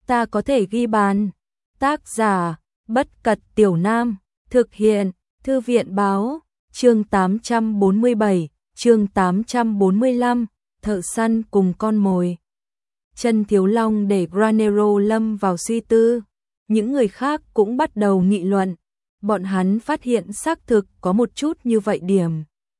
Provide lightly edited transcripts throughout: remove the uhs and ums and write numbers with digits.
ta có thể ghi bàn. Tác giả, Bất Cật Tiểu Nam, thực hiện, Thư viện báo, chương 847, chương 845, thợ săn cùng con mồi. Chân Thiếu Long để Granero lâm vào suy tư, những người khác cũng bắt đầu nghị luận, bọn hắn phát hiện xác thực có một chút như vậy điểm.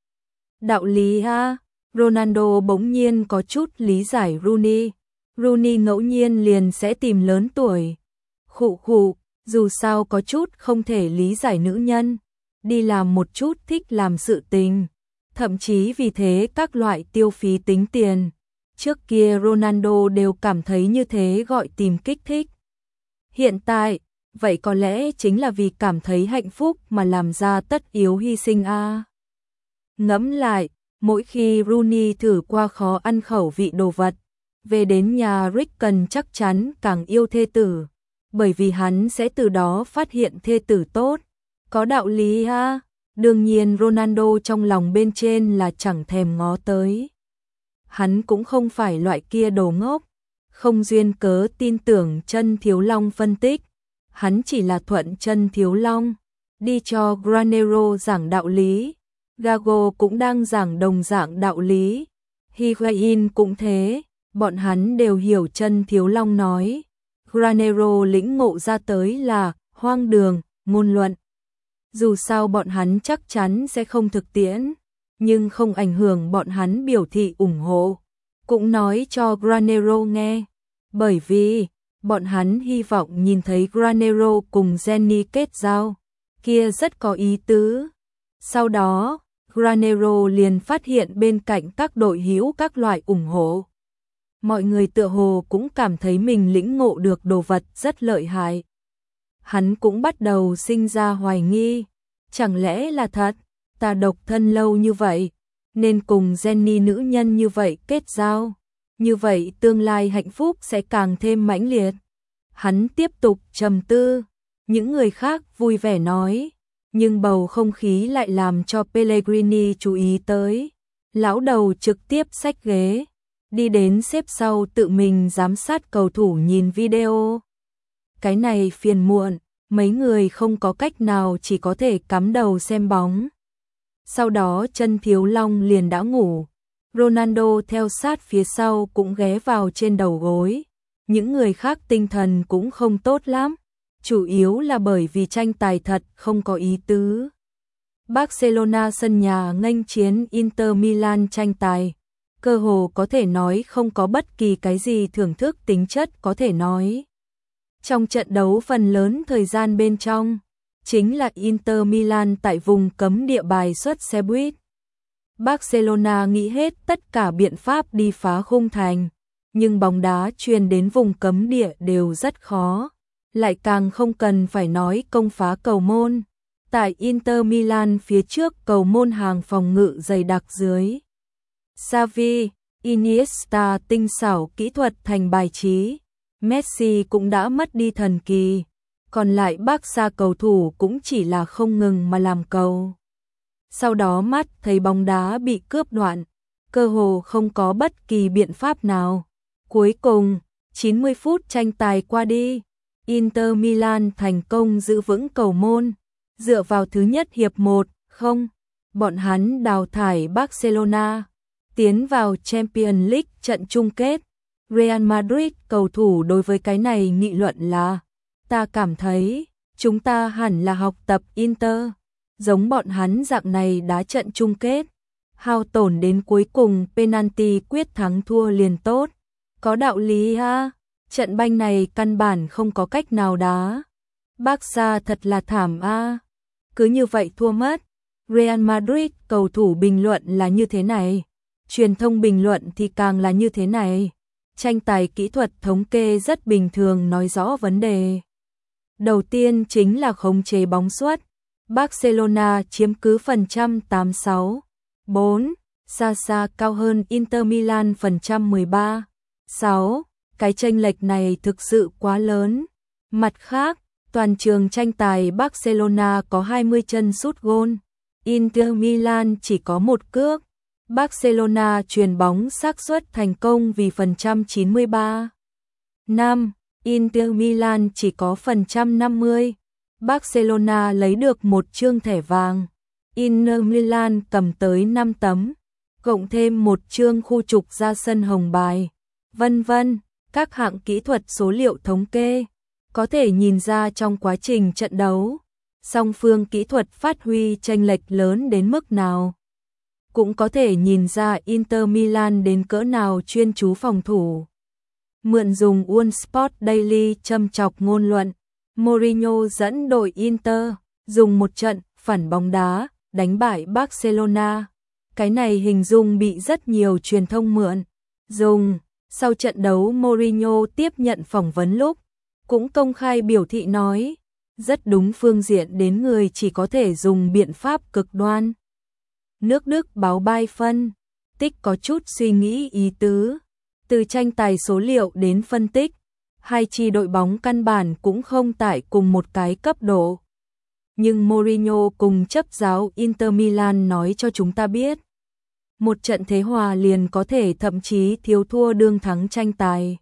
Đạo lý ha, Ronaldo bỗng nhiên có chút lý giải Rooney. Rooney ngẫu nhiên liền sẽ tìm lớn tuổi. Khụ khụ, dù sao có chút không thể lý giải nữ nhân, đi làm một chút thích làm sự tình, thậm chí vì thế các loại tiêu phí tính tiền. Trước kia Ronaldo đều cảm thấy như thế gọi tìm kích thích. Hiện tại, vậy có lẽ chính là vì cảm thấy hạnh phúc mà làm ra tất yếu hy sinh a. Ngẫm lại, mỗi khi Rooney thử qua khó ăn khẩu vị đồ vật, về đến nhà Rick cần chắc chắn càng yêu thê tử, bởi vì hắn sẽ từ đó phát hiện thê tử tốt. Có đạo lý ha, đương nhiên Ronaldo trong lòng bên trên là chẳng thèm ngó tới. Hắn cũng không phải loại kia đồ ngốc, không duyên cớ tin tưởng Chân Thiếu Long phân tích, hắn chỉ là thuận Chân Thiếu Long, đi cho Granero giảng đạo lý. Gago cũng đang giảng đồng dạng đạo lý, Higuain cũng thế, bọn hắn đều hiểu Chân Thiếu Long nói. Granero lĩnh ngộ ra tới là hoang đường, ngôn luận. Dù sao bọn hắn chắc chắn sẽ không thực tiễn, nhưng không ảnh hưởng bọn hắn biểu thị ủng hộ, cũng nói cho Granero nghe, bởi vì bọn hắn hy vọng nhìn thấy Granero cùng Jenny kết giao, kia rất có ý tứ. Sau đó, Granero liền phát hiện bên cạnh các đội hữu các loại ủng hộ. Mọi người tựa hồ cũng cảm thấy mình lĩnh ngộ được đồ vật rất lợi hại. Hắn cũng bắt đầu sinh ra hoài nghi, chẳng lẽ là thật, ta độc thân lâu như vậy, nên cùng Jenny nữ nhân như vậy kết giao, như vậy tương lai hạnh phúc sẽ càng thêm mãnh liệt. Hắn tiếp tục trầm tư, những người khác vui vẻ nói, nhưng bầu không khí lại làm cho Pellegrini chú ý tới. Lão đầu trực tiếp xách ghế, đi đến xếp sau tự mình giám sát cầu thủ nhìn video. Cái này phiền muộn, mấy người không có cách nào chỉ có thể cắm đầu xem bóng. Sau đó Chân Thiếu Long liền đã ngủ, Ronaldo theo sát phía sau cũng ghé vào trên đầu gối. Những người khác tinh thần cũng không tốt lắm, chủ yếu là bởi vì tranh tài thật không có ý tứ. Barcelona sân nhà nghênh chiến Inter Milan tranh tài, cơ hồ có thể nói không có bất kỳ cái gì thưởng thức tính chất có thể nói. Trong trận đấu phần lớn thời gian bên trong, chính là Inter Milan tại vùng cấm địa bài xuất xe buýt. Barcelona nghĩ hết tất cả biện pháp đi phá khung thành, nhưng bóng đá truyền đến vùng cấm địa đều rất khó, lại càng không cần phải nói công phá cầu môn. Tại Inter Milan phía trước cầu môn hàng phòng ngự dày đặc dưới. Xavi, Iniesta tinh xảo kỹ thuật thành bài trí, Messi cũng đã mất đi thần kỳ, còn lại Barca cầu thủ cũng chỉ là không ngừng mà làm cầu. Sau đó mắt thấy bóng đá bị cướp đoạn, cơ hồ không có bất kỳ biện pháp nào. Cuối cùng, 90 phút tranh tài qua đi, Inter Milan thành công giữ vững cầu môn, dựa vào thứ nhất hiệp 1-0, bọn hắn đào thải Barcelona, tiến vào Champions League trận chung kết. Real Madrid cầu thủ đối với cái này nghị luận là, ta cảm thấy, chúng ta hẳn là học tập Inter, giống bọn hắn dạng này đá trận chung kết, hao tổn đến cuối cùng penalty quyết thắng thua liền tốt. Có đạo lý ha, trận banh này căn bản không có cách nào đá. Barca thật là thảm a, cứ như vậy thua mất. Real Madrid cầu thủ bình luận là như thế này, truyền thông bình luận thì càng là như thế này. Tranh tài kỹ thuật thống kê rất bình thường nói rõ vấn đề. Đầu tiên chính là khống chế bóng suất. Barcelona chiếm cứ phần trăm 86,4, xa xa cao hơn Inter Milan phần trăm 13,6. Cái chênh lệch này thực sự quá lớn. Mặt khác, toàn trường tranh tài Barcelona có 20 chân sút gôn, Inter Milan chỉ có một cước. Barcelona chuyền bóng xác suất thành công vì phần trăm 93. 5, Inter Milan chỉ có phần trăm 50. Barcelona lấy được một chương thẻ vàng. Inter Milan cầm tới 5 tấm, cộng thêm một chương khu trục ra sân hồng bài, vân vân. Các hạng kỹ thuật số liệu thống kê có thể nhìn ra trong quá trình trận đấu, song phương kỹ thuật phát huy chênh lệch lớn đến mức nào. Cũng có thể nhìn ra Inter Milan đến cỡ nào chuyên chú phòng thủ. Mượn dùng One Sport Daily châm chọc ngôn luận, Mourinho dẫn đội Inter dùng một trận phản bóng đá đánh bại Barcelona. Cái này hình dung bị rất nhiều truyền thông mượn dùng. Sau trận đấu, Mourinho tiếp nhận phỏng vấn lúc cũng công khai biểu thị nói, rất đúng phương diện đến người chỉ có thể dùng biện pháp cực đoan. Nước Đức báo Bài phân tích có chút suy nghĩ ý tứ, từ tranh tài số liệu đến phân tích, hai chi đội bóng căn bản cũng không tại cùng một cái cấp độ. Nhưng Mourinho cùng chấp giáo Inter Milan nói cho chúng ta biết, một trận thế hòa liền có thể thậm chí thiếu thua đương thắng tranh tài.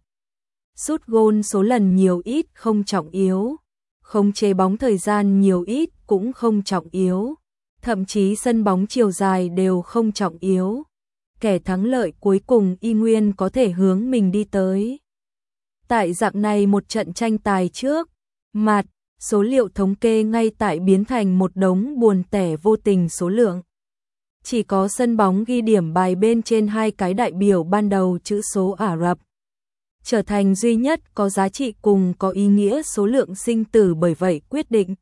Sút gôn số lần nhiều ít không trọng yếu, khống chế bóng thời gian nhiều ít cũng không trọng yếu, thậm chí sân bóng chiều dài đều không trọng yếu. Kẻ thắng lợi cuối cùng y nguyên có thể hướng mình đi tới. Tại dạng này một trận tranh tài trước mặt, số liệu thống kê ngay tại biến thành một đống buồn tẻ vô tình số lượng. Chỉ có sân bóng ghi điểm bài bên trên hai cái đại biểu ban đầu chữ số Ả Rập trở thành duy nhất có giá trị cùng có ý nghĩa số lượng sinh tử, bởi vậy quyết định.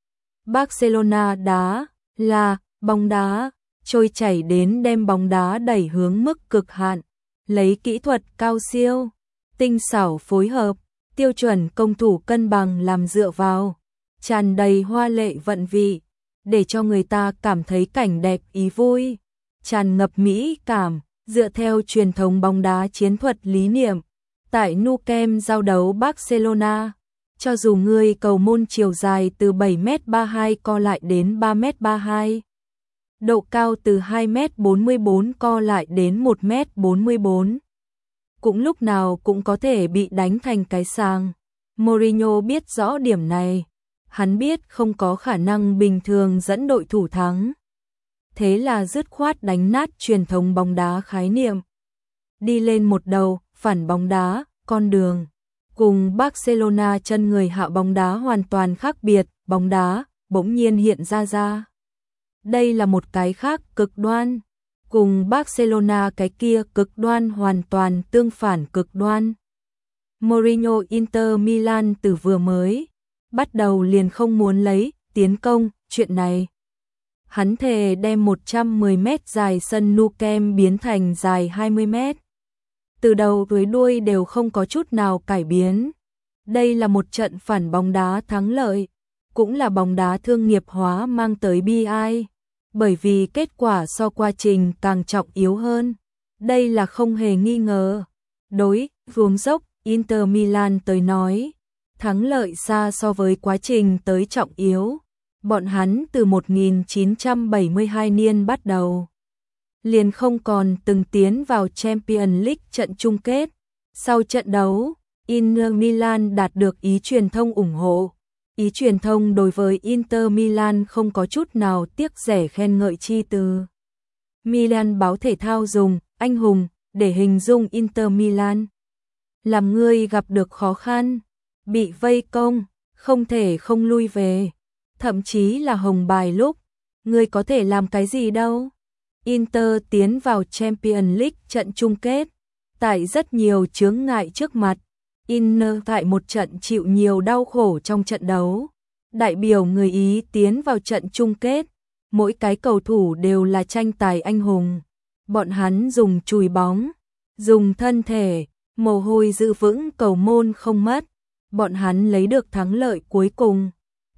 Barcelona đá là bóng đá trôi chảy đến đem bóng đá đẩy hướng mức cực hạn, lấy kỹ thuật cao siêu, tinh xảo phối hợp, tiêu chuẩn công thủ cân bằng làm dựa vào, tràn đầy hoa lệ vận vị, để cho người ta cảm thấy cảnh đẹp ý vui, tràn ngập mỹ cảm, dựa theo truyền thống bóng đá chiến thuật lý niệm. Tại Nou Camp giao đấu Barcelona, cho dù người cầu môn chiều dài từ 7m32 co lại đến 3m32, độ cao từ 2m44 co lại đến 1m44, cũng lúc nào cũng có thể bị đánh thành cái sàng. Mourinho biết rõ điểm này, hắn biết không có khả năng bình thường dẫn đội thủ thắng. Thế là dứt khoát đánh nát truyền thống bóng đá khái niệm, đi lên một đầu phản bóng đá, con đường. Cùng Barcelona chân người hạ bóng đá hoàn toàn khác biệt, bóng đá bỗng nhiên hiện ra. Đây là một cái khác cực đoan, cùng Barcelona cái kia cực đoan hoàn toàn tương phản cực đoan. Mourinho Inter Milan từ vừa mới bắt đầu liền không muốn lấy tiến công chuyện này. Hắn thề đem 110 mét dài sân Nou Camp biến thành dài 20 mét. Từ đầu tới đuôi đều không có chút nào cải biến. Đây là một trận phản bóng đá thắng lợi, cũng là bóng đá thương nghiệp hóa mang tới bi ai, bởi vì kết quả so quá trình càng trọng yếu hơn. Đây là không hề nghi ngờ. Đối vuông dốc Inter Milan tới nói, thắng lợi xa so với quá trình tới trọng yếu. Bọn hắn từ 1972 niên bắt đầu liền không còn từng tiến vào Champions League trận chung kết. Sau trận đấu, Inter Milan đạt được ý truyền thông ủng hộ. Ý truyền thông đối với Inter Milan không có chút nào tiếc rẻ khen ngợi chi từ. Milan báo thể thao dùng anh hùng để hình dung Inter Milan. Làm ngươi gặp được khó khăn, bị vây công, không thể không lui về, thậm chí là hồng bài lúc, ngươi có thể làm cái gì đâu. Inter tiến vào Champions League trận chung kết, tại rất nhiều chướng ngại trước mặt. Inter tại một trận chịu nhiều đau khổ trong trận đấu. Đại biểu người Ý tiến vào trận chung kết, mỗi cái cầu thủ đều là tranh tài anh hùng. Bọn hắn dùng chùi bóng, dùng thân thể, mồ hôi giữ vững cầu môn không mất. Bọn hắn lấy được thắng lợi cuối cùng.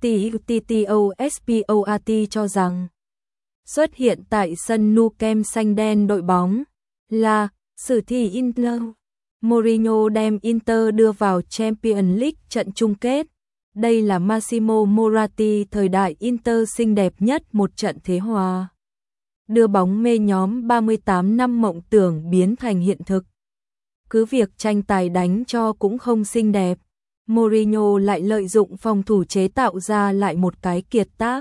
TTOSPORT cho rằng xuất hiện tại sân Nou Camp xanh đen đội bóng là sử thi Inter. Mourinho đem Inter đưa vào Champions League trận chung kết. Đây là Massimo Moratti thời đại Inter xinh đẹp nhất một trận thế hòa. Đưa bóng mê nhóm 38 năm mộng tưởng biến thành hiện thực. Cứ việc tranh tài đánh cho cũng không xinh đẹp, Mourinho lại lợi dụng phòng thủ chế tạo ra lại một cái kiệt tác.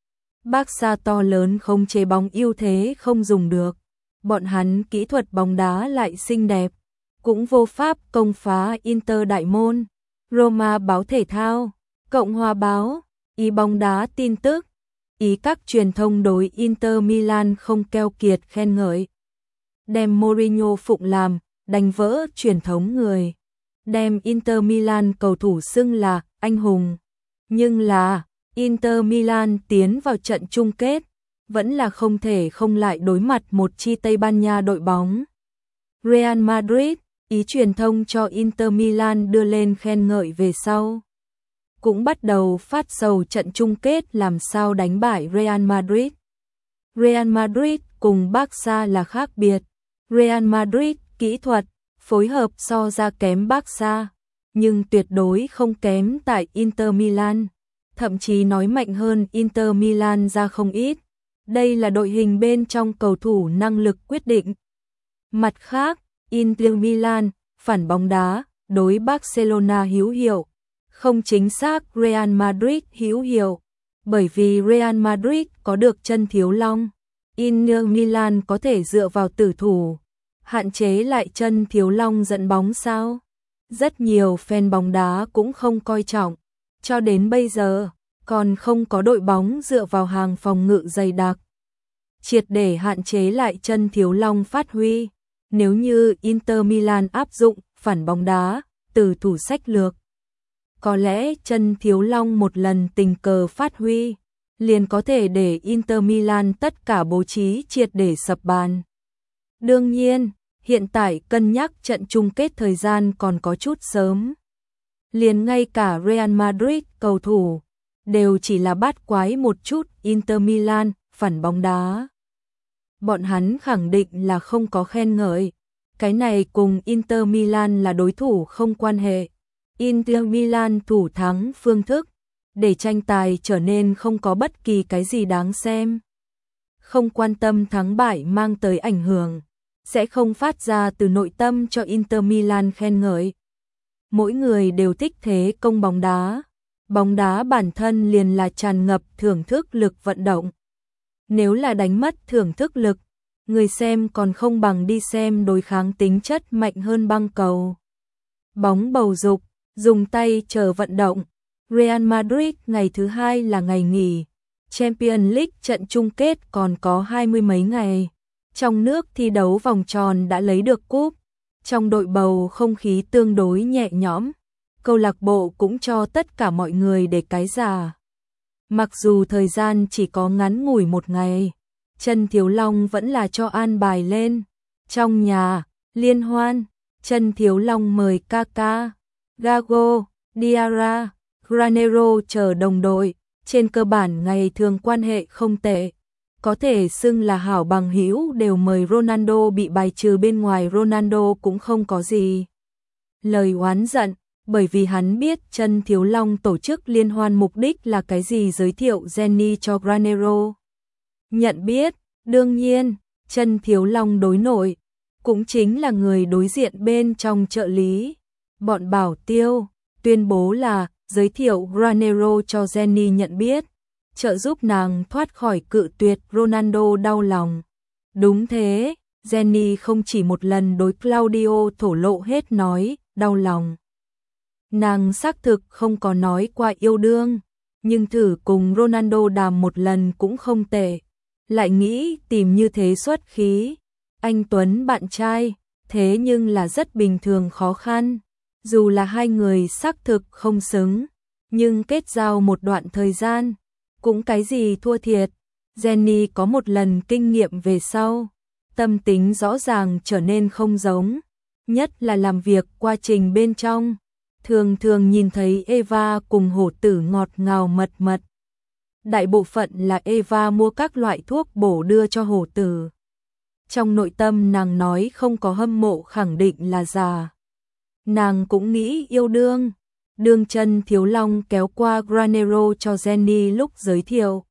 Barca to lớn không chế bóng ưu thế không dùng được. Bọn hắn kỹ thuật bóng đá lại xinh đẹp, cũng vô pháp công phá Inter đại môn. Roma báo thể thao, Cộng hòa báo, ý bóng đá tin tức, ý các truyền thông đối Inter Milan không keo kiệt khen ngợi. Đem Mourinho phụng làm, đánh vỡ truyền thống người. Đem Inter Milan cầu thủ xưng là anh hùng. Nhưng là Inter Milan tiến vào trận chung kết, vẫn là không thể không lại đối mặt một chi Tây Ban Nha đội bóng. Real Madrid, ý truyền thông cho Inter Milan đưa lên khen ngợi về sau. Cũng bắt đầu phát sầu trận chung kết làm sao đánh bại Real Madrid. Real Madrid cùng Barca là khác biệt. Real Madrid kỹ thuật, phối hợp so ra kém Barca, nhưng tuyệt đối không kém tại Inter Milan. Thậm chí nói mạnh hơn Inter Milan ra không ít. Đây là đội hình bên trong cầu thủ năng lực quyết định. Mặt khác, Inter Milan, phản bóng đá, đối Barcelona hữu hiệu. Không chính xác Real Madrid hữu hiệu. Bởi vì Real Madrid có được chân thiếu long. Inter Milan có thể dựa vào tử thủ, hạn chế lại chân thiếu long dẫn bóng sao? Rất nhiều fan bóng đá cũng không coi trọng. Cho đến bây giờ, còn không có đội bóng dựa vào hàng phòng ngự dày đặc, triệt để hạn chế lại chân thiếu long phát huy. Nếu như Inter Milan áp dụng phản bóng đá, tử thủ sách lược, có lẽ chân thiếu long một lần tình cờ phát huy, liền có thể để Inter Milan tất cả bố trí triệt để sập bàn. Đương nhiên, hiện tại cân nhắc trận chung kết thời gian còn có chút sớm. Liền ngay cả Real Madrid cầu thủ đều chỉ là bát quái một chút Inter Milan phản bóng đá. Bọn hắn khẳng định là không có khen ngợi. Cái này cùng Inter Milan là đối thủ không quan hệ. Inter Milan thủ thắng phương thức, để tranh tài trở nên không có bất kỳ cái gì đáng xem. Không quan tâm thắng bại mang tới ảnh hưởng, sẽ không phát ra từ nội tâm cho Inter Milan khen ngợi. Mỗi người đều thích thế công bóng đá. Bóng đá bản thân liền là tràn ngập thưởng thức lực vận động. Nếu là đánh mất thưởng thức lực, người xem còn không bằng đi xem đối kháng tính chất mạnh hơn băng cầu. Bóng bầu dục, dùng tay chờ vận động. Real Madrid ngày thứ hai là ngày nghỉ. Champions League trận chung kết còn có 20 mấy ngày. Trong nước thi đấu vòng tròn đã lấy được cúp. Trong đội bầu không khí tương đối nhẹ nhõm. Câu lạc bộ cũng cho tất cả mọi người để cái giả. Mặc dù thời gian chỉ có ngắn ngủi một ngày, chân thiếu long vẫn là cho an bài lên. Trong nhà, liên hoan, chân thiếu long mời Kaká, Gago, Diarra, Granero chờ đồng đội. Trên cơ bản ngày thường quan hệ không tệ. Có thể xưng là hảo bằng hữu, đều mời Ronaldo bị bài trừ bên ngoài. Ronaldo cũng không có gì lời oán giận, bởi vì hắn biết chân thiếu long tổ chức liên hoan mục đích là cái gì, giới thiệu Jenny cho Granero. Nhận biết, đương nhiên, chân thiếu long đối nội, cũng chính là người đối diện bên trong trợ lý. Bọn bảo tiêu, tuyên bố là giới thiệu Granero cho Jenny nhận biết, trợ giúp nàng thoát khỏi cự tuyệt. Ronaldo đau lòng. Đúng thế, Jenny không chỉ một lần đối Claudio thổ lộ hết nói, đau lòng. Nàng xác thực không có nói qua yêu đương, nhưng thử cùng Ronaldo đàm một lần cũng không tệ. Lại nghĩ tìm như thế xuất khí, anh Tuấn bạn trai, thế nhưng là rất bình thường khó khăn. Dù là hai người xác thực không xứng, nhưng kết giao một đoạn thời gian, cũng cái gì thua thiệt. Jenny có một lần kinh nghiệm về sau, tâm tính rõ ràng trở nên không giống, nhất là làm việc quá trình bên trong. Thường thường nhìn thấy Eva cùng hổ tử ngọt ngào mật mật. Đại bộ phận là Eva mua các loại thuốc bổ đưa cho hổ tử. Trong nội tâm nàng nói không có hâm mộ khẳng định là giả. Nàng cũng nghĩ yêu đương. Đương chân thiếu long kéo qua Granero cho Jenny lúc giới thiệu.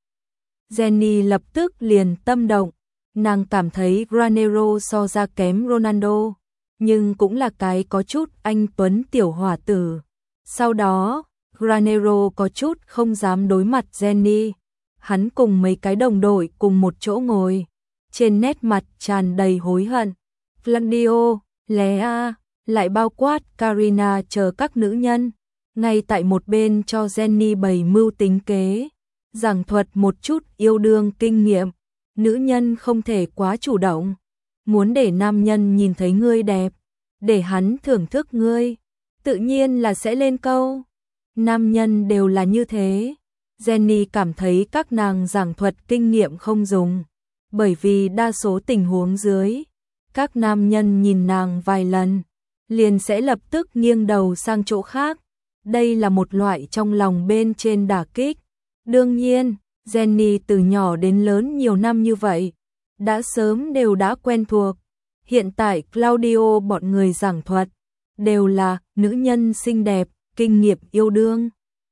Jenny lập tức liền tâm động. Nàng cảm thấy Granero so ra kém Ronaldo, nhưng cũng là cái có chút anh tuấn tiểu hỏa tử. Sau đó, Granero có chút không dám đối mặt Jenny. Hắn cùng mấy cái đồng đội cùng một chỗ ngồi, trên nét mặt tràn đầy hối hận. Claudio, Lea, lại bao quát Karina chờ các nữ nhân, ngay tại một bên cho Jenny bày mưu tính kế, giảng thuật một chút yêu đương kinh nghiệm. Nữ nhân không thể quá chủ động, muốn để nam nhân nhìn thấy ngươi đẹp, để hắn thưởng thức ngươi, tự nhiên là sẽ lên câu. Nam nhân đều là như thế. Jenny cảm thấy các nàng giảng thuật kinh nghiệm không dùng, bởi vì đa số tình huống dưới, các nam nhân nhìn nàng vài lần, liền sẽ lập tức nghiêng đầu sang chỗ khác. Đây là một loại trong lòng bên trên đả kích. Đương nhiên, Jenny từ nhỏ đến lớn nhiều năm như vậy, đã sớm đều đã quen thuộc. Hiện tại Claudio bọn người giảng thuật, đều là nữ nhân xinh đẹp, kinh nghiệm yêu đương.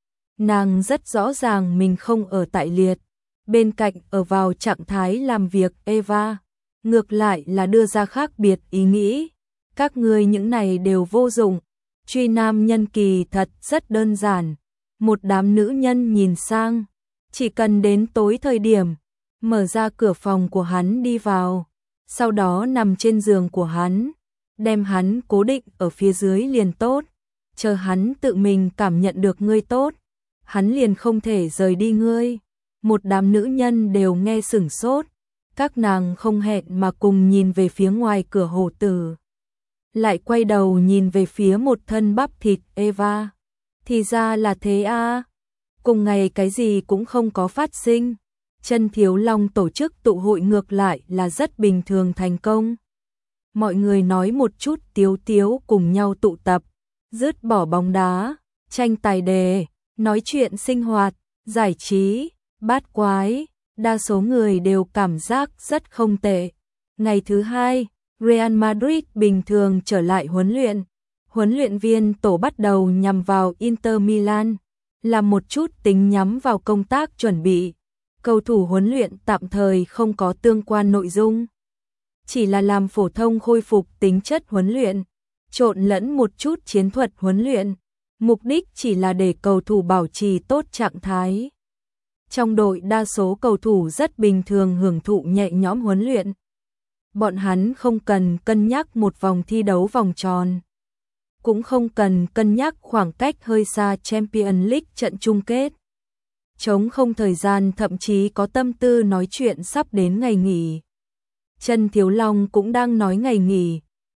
Nàng rất rõ ràng mình không ở tại liệt, bên cạnh ở vào trạng thái làm việc Eva, ngược lại là đưa ra khác biệt ý nghĩ. Các ngươi những này đều vô dụng, truy nam nhân kỳ thật rất đơn giản. Một đám nữ nhân nhìn sang, chỉ cần đến tối thời điểm, mở ra cửa phòng của hắn đi vào, sau đó nằm trên giường của hắn, đem hắn cố định ở phía dưới liền tốt, chờ hắn tự mình cảm nhận được ngươi tốt, hắn liền không thể rời đi ngươi. Một đám nữ nhân đều nghe sửng sốt, các nàng không hẹn mà cùng nhìn về phía ngoài cửa hồ tử, lại quay đầu nhìn về phía một thân bắp thịt Eva. Thì ra là thế à. Cùng ngày cái gì cũng không có phát sinh, Chân Thiếu Long tổ chức tụ hội ngược lại là rất bình thường thành công. Mọi người nói một chút tiếu tiếu cùng nhau tụ tập, dứt bỏ bóng đá, tranh tài đề, nói chuyện sinh hoạt, giải trí, bát quái, đa số người đều cảm giác rất không tệ. Ngày thứ hai, Real Madrid bình thường trở lại huấn luyện. Huấn luyện viên tổ bắt đầu nhằm vào Inter Milan, làm một chút tính nhắm vào công tác chuẩn bị. Cầu thủ huấn luyện tạm thời không có tương quan nội dung, chỉ là làm phổ thông khôi phục tính chất huấn luyện, trộn lẫn một chút chiến thuật huấn luyện, mục đích chỉ là để cầu thủ bảo trì tốt trạng thái. Trong đội đa số cầu thủ rất bình thường hưởng thụ nhẹ nhõm huấn luyện. Bọn hắn không cần cân nhắc một vòng thi đấu vòng tròn, cũng không cần cân nhắc khoảng cách hơi xa Champions League trận chung kết. Trống không thời gian, thậm chí có tâm tư nói chuyện sắp đến ngày nghỉ. Chân Thiếu Long cũng đang nói ngày nghỉ.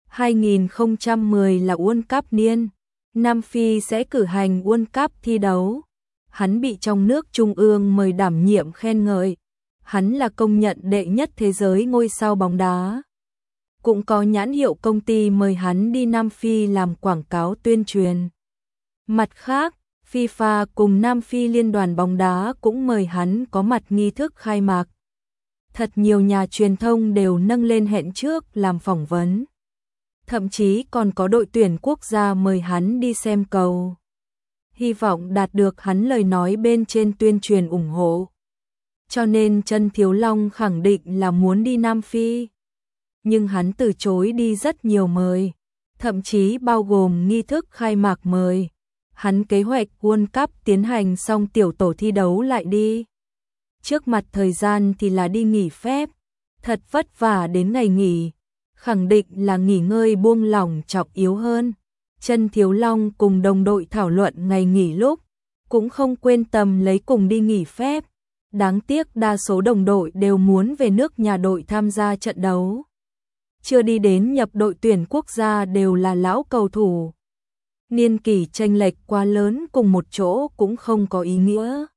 2010 là World Cup niên, Nam Phi sẽ cử hành World Cup thi đấu. Hắn bị trong nước trung ương mời đảm nhiệm khen ngợi. Hắn là công nhận đệ nhất thế giới ngôi sao bóng đá. Cũng có nhãn hiệu công ty mời hắn đi Nam Phi làm quảng cáo tuyên truyền. Mặt khác, FIFA cùng Nam Phi Liên đoàn bóng đá cũng mời hắn có mặt nghi thức khai mạc. Thật nhiều nhà truyền thông đều nâng lên hẹn trước làm phỏng vấn. Thậm chí còn có đội tuyển quốc gia mời hắn đi xem cầu. Hy vọng đạt được hắn lời nói bên trên tuyên truyền ủng hộ. Cho nên Chân Thiếu Long khẳng định là muốn đi Nam Phi. Nhưng hắn từ chối đi rất nhiều mời, thậm chí bao gồm nghi thức khai mạc mời. Hắn kế hoạch World Cup tiến hành xong tiểu tổ thi đấu lại đi. Trước mặt thời gian thì là đi nghỉ phép, thật vất vả đến ngày nghỉ, khẳng định là nghỉ ngơi buông lỏng trọng yếu hơn. Chân Thiếu Long cùng đồng đội thảo luận ngày nghỉ lúc, cũng không quên tầm lấy cùng đi nghỉ phép. Đáng tiếc đa số đồng đội đều muốn về nước nhà đội tham gia trận đấu. Chưa đi đến nhập đội tuyển quốc gia đều là lão cầu thủ. Niên kỷ chênh lệch quá lớn cùng một chỗ cũng không có ý nghĩa.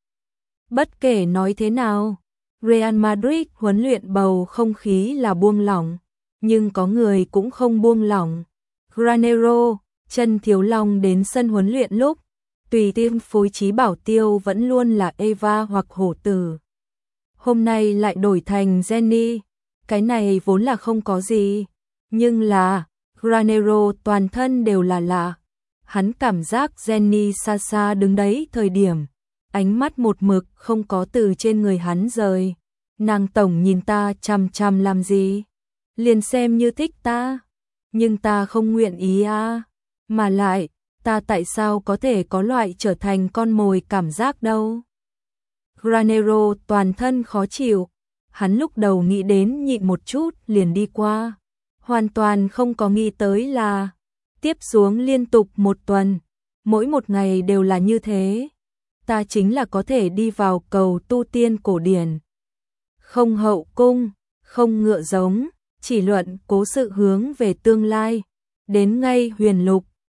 Bất kể nói thế nào, Real Madrid huấn luyện bầu không khí là buông lỏng, nhưng có người cũng không buông lỏng. Granero, Chân Thiếu Long đến sân huấn luyện lúc, tùy tiêm phối trí bảo tiêu vẫn luôn là Eva hoặc hổ tử. Hôm nay lại đổi thành Jenny, cái này vốn là không có gì, nhưng là Granero toàn thân đều là lạ. Hắn cảm giác Jenny xa xa đứng đấy thời điểm, ánh mắt một mực không có từ trên người hắn rời. Nàng tổng nhìn ta chằm chằm làm gì? Liền xem như thích ta, nhưng ta không nguyện ý à. Mà lại, ta tại sao có thể có loại trở thành con mồi cảm giác đâu. Granero toàn thân khó chịu, hắn lúc đầu nghĩ đến nhịn một chút liền đi qua, hoàn toàn không có nghĩ tới là tiếp xuống liên tục một tuần, mỗi một ngày đều là như thế. Ta chính là có thể đi vào cầu tu tiên cổ điển. Không hậu cung, không ngựa giống, chỉ luận cố sự hướng về tương lai. Đến ngay huyền lục,